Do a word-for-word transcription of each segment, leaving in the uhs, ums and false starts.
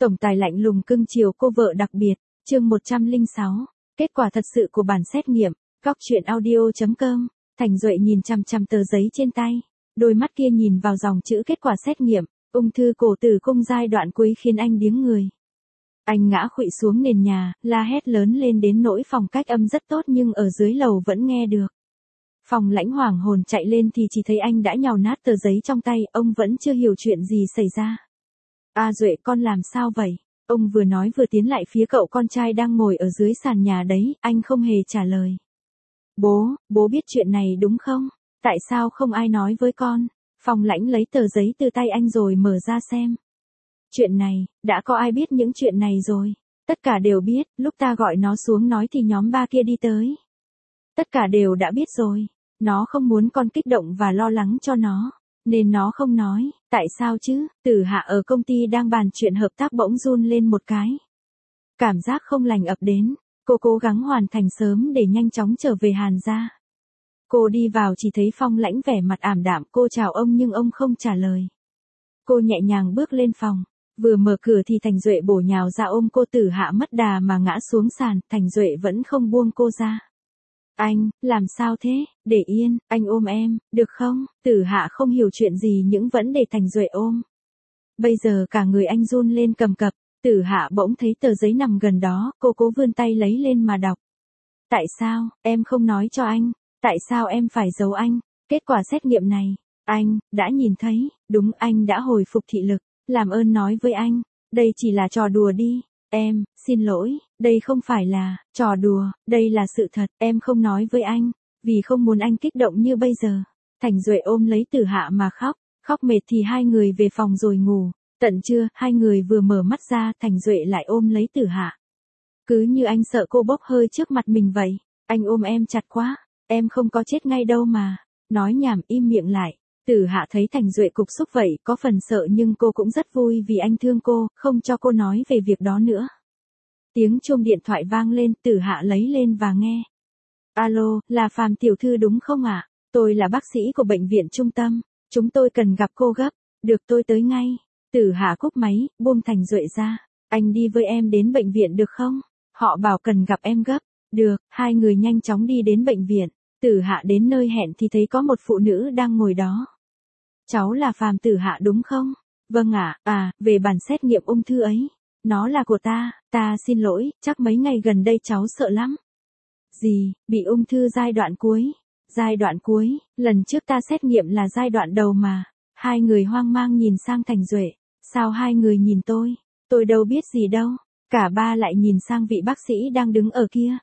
Tổng tài lạnh lùng cưng chiều cô vợ đặc biệt, chương một trăm lẻ sáu, kết quả thật sự của bản xét nghiệm, góc truyện audio chấm com, Thành Duệ nhìn chằm chằm tờ giấy trên tay, đôi mắt kia nhìn vào dòng chữ kết quả xét nghiệm, ung thư cổ tử cung giai đoạn cuối khiến anh điếng người. Anh ngã khuỵu xuống nền nhà, la hét lớn lên đến nỗi phòng cách âm rất tốt nhưng ở dưới lầu vẫn nghe được. Phòng Lãnh hoảng hồn chạy lên thì chỉ thấy anh đã nhào nát tờ giấy trong tay, ông vẫn chưa hiểu chuyện gì xảy ra. A Duệ, con làm sao vậy? Ông vừa nói vừa tiến lại phía cậu con trai đang ngồi ở dưới sàn nhà đấy, anh không hề trả lời. Bố, bố biết chuyện này đúng không? Tại sao không ai nói với con? Phòng Lãnh lấy tờ giấy từ tay anh rồi mở ra xem. Chuyện này, đã có ai biết những chuyện này rồi? Tất cả đều biết, lúc ta gọi nó xuống nói thì nhóm ba kia đi tới. Tất cả đều đã biết rồi. Nó không muốn con kích động và lo lắng cho nó, nên nó không nói. Tại sao chứ? Tử Hạ ở công ty đang bàn chuyện hợp tác bỗng run lên một cái. Cảm giác không lành ập đến. Cô cố gắng hoàn thành sớm để nhanh chóng trở về Hàn gia. Cô đi vào chỉ thấy Phong Lãnh vẻ mặt ảm đạm, cô chào ông nhưng ông không trả lời. Cô nhẹ nhàng bước lên phòng. Vừa mở cửa thì Thành Duệ bổ nhào ra ôm cô. Tử Hạ mất đà mà ngã xuống sàn, Thành Duệ vẫn không buông cô ra. Anh, làm sao thế? Để yên, anh ôm em, được không? Tử Hạ không hiểu chuyện gì nhưng vẫn để Thành Duệ ôm. Bây giờ cả người anh run lên cầm cập. Tử Hạ bỗng thấy tờ giấy nằm gần đó, cô cố vươn tay lấy lên mà đọc. Tại sao, em không nói cho anh? Tại sao em phải giấu anh? Kết quả xét nghiệm này, anh, đã nhìn thấy, đúng anh đã hồi phục thị lực. Làm ơn nói với anh, đây chỉ là trò đùa đi. Em, xin lỗi, đây không phải là trò đùa, đây là sự thật, em không nói với anh, vì không muốn anh kích động như bây giờ. Thành Duệ ôm lấy Tử Hạ mà khóc, khóc mệt thì hai người về phòng rồi ngủ. Tận trưa, hai người vừa mở mắt ra, Thành Duệ lại ôm lấy Tử Hạ. Cứ như anh sợ cô bốc hơi trước mặt mình vậy, anh ôm em chặt quá, em không có chết ngay đâu mà. Nói nhảm, im miệng lại. Tử Hạ thấy Thành Duệ cục xúc vậy, có phần sợ nhưng cô cũng rất vui vì anh thương cô, không cho cô nói về việc đó nữa. Tiếng chuông điện thoại vang lên, Tử Hạ lấy lên và nghe. Alo, là Phạm tiểu thư đúng không ạ? Tôi là bác sĩ của bệnh viện trung tâm, chúng tôi cần gặp cô gấp. Được, tôi tới ngay. Tử Hạ cúp máy, buông Thành Duệ ra. Anh đi với em đến bệnh viện được không? Họ bảo cần gặp em gấp. Được, hai người nhanh chóng đi đến bệnh viện. Tử Hạ đến nơi hẹn thì thấy có một phụ nữ đang ngồi đó. Cháu là Phạm Tử Hạ đúng không? Vâng ạ, à, à, về bản xét nghiệm ung thư ấy. Nó là của ta, ta xin lỗi, chắc mấy ngày gần đây cháu sợ lắm. Gì, bị ung thư giai đoạn cuối? Giai đoạn cuối, lần trước ta xét nghiệm là giai đoạn đầu mà. Hai người hoang mang nhìn sang Thành Duệ. Sao hai người nhìn tôi? Tôi đâu biết gì đâu. Cả ba lại nhìn sang vị bác sĩ đang đứng ở kia.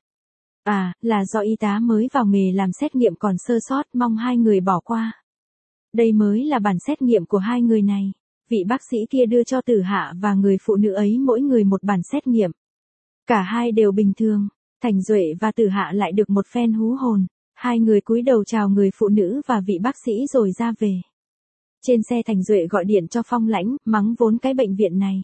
À, là do y tá mới vào nghề làm xét nghiệm còn sơ sót, mong hai người bỏ qua. Đây mới là bản xét nghiệm của hai người này. Vị bác sĩ kia đưa cho Tử Hạ và người phụ nữ ấy mỗi người một bản xét nghiệm. Cả hai đều bình thường. Thành Duệ và Tử Hạ lại được một phen hú hồn. Hai người cúi đầu chào người phụ nữ và vị bác sĩ rồi ra về. Trên xe Thành Duệ gọi điện cho Phong Lãnh, mắng vốn cái bệnh viện này.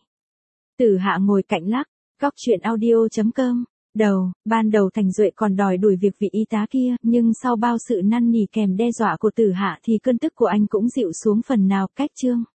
Tử Hạ ngồi cạnh lắc, góc truyện audio chấm com. Đầu, ban đầu Thành Duệ còn đòi đuổi việc vị y tá kia, nhưng sau bao sự năn nỉ kèm đe dọa của Tử Hạ thì cơn tức của anh cũng dịu xuống phần nào. Cách chương